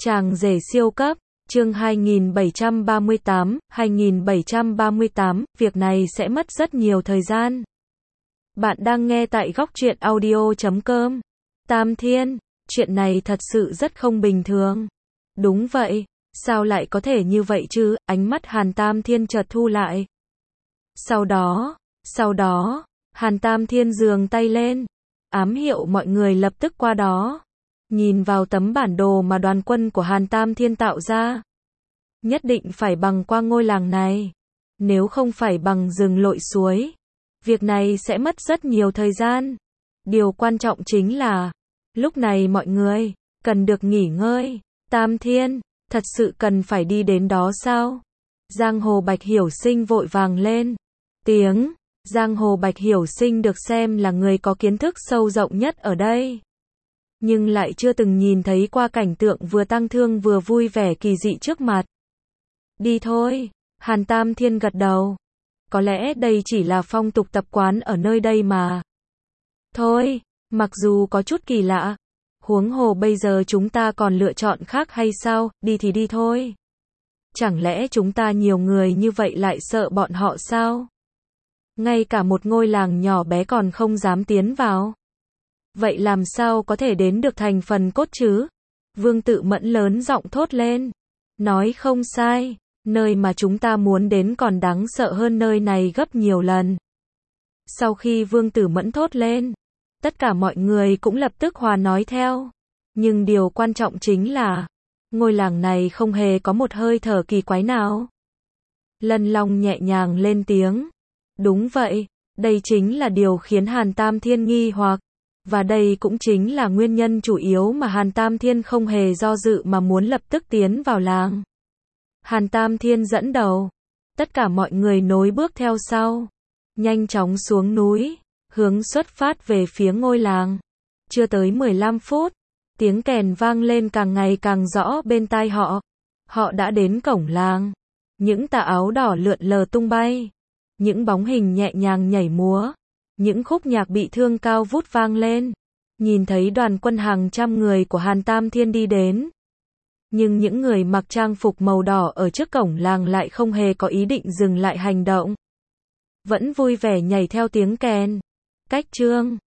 Chàng rể siêu cấp, chương 2738, việc này sẽ mất rất nhiều thời gian. Bạn đang nghe tại góc truyện audio.com. Tam Thiên, chuyện này thật sự rất không bình thường. Đúng vậy, sao lại có thể như vậy chứ, ánh mắt Hàn Tam Thiên chợt thu lại. Sau đó, Hàn Tam Thiên giương tay lên, ám hiệu mọi người lập tức qua đó. Nhìn vào tấm bản đồ mà đoàn quân của Hàn Tam Thiên tạo ra. Nhất định phải bằng qua ngôi làng này. Nếu không phải bằng rừng lội suối, việc này sẽ mất rất nhiều thời gian. Điều quan trọng chính là, lúc này mọi người cần được nghỉ ngơi. Tam Thiên, thật sự cần phải đi đến đó sao? Giang Hồ Bạch Hiểu Sinh vội vàng lên tiếng. Giang Hồ Bạch Hiểu Sinh được xem là người có kiến thức sâu rộng nhất ở đây, nhưng lại chưa từng nhìn thấy qua cảnh tượng vừa tang thương vừa vui vẻ kỳ dị trước mặt. Đi thôi, Hàn Tam Thiên gật đầu. Có lẽ đây chỉ là phong tục tập quán ở nơi đây mà. Thôi, mặc dù có chút kỳ lạ, huống hồ bây giờ chúng ta còn lựa chọn khác hay sao, đi thì đi thôi. Chẳng lẽ chúng ta nhiều người như vậy lại sợ bọn họ sao? Ngay cả một ngôi làng nhỏ bé còn không dám tiến vào. Vậy làm sao có thể đến được thành phần cốt chứ? Vương Tự Mẫn lớn giọng thốt lên. Nói không sai, nơi mà chúng ta muốn đến còn đáng sợ hơn nơi này gấp nhiều lần. Sau khi Vương Tử Mẫn thốt lên, tất cả mọi người cũng lập tức hòa nói theo. Nhưng điều quan trọng chính là, ngôi làng này không hề có một hơi thở kỳ quái nào. Lân Long nhẹ nhàng lên tiếng. Đúng vậy, đây chính là điều khiến Hàn Tam Thiên nghi hoặc. Và đây cũng chính là nguyên nhân chủ yếu mà Hàn Tam Thiên không hề do dự mà muốn lập tức tiến vào làng. Hàn Tam Thiên dẫn đầu, tất cả mọi người nối bước theo sau, nhanh chóng xuống núi, hướng xuất phát về phía ngôi làng. Chưa tới 15 phút, tiếng kèn vang lên càng ngày càng rõ bên tai họ. Họ đã đến cổng làng, những tà áo đỏ lượn lờ tung bay, những bóng hình nhẹ nhàng nhảy múa. Những khúc nhạc bị thương cao vút vang lên. Nhìn thấy đoàn quân hàng trăm người của Hàn Tam Thiên đi đến. Nhưng những người mặc trang phục màu đỏ ở trước cổng làng lại không hề có ý định dừng lại hành động. Vẫn vui vẻ nhảy theo tiếng kèn. Cách chương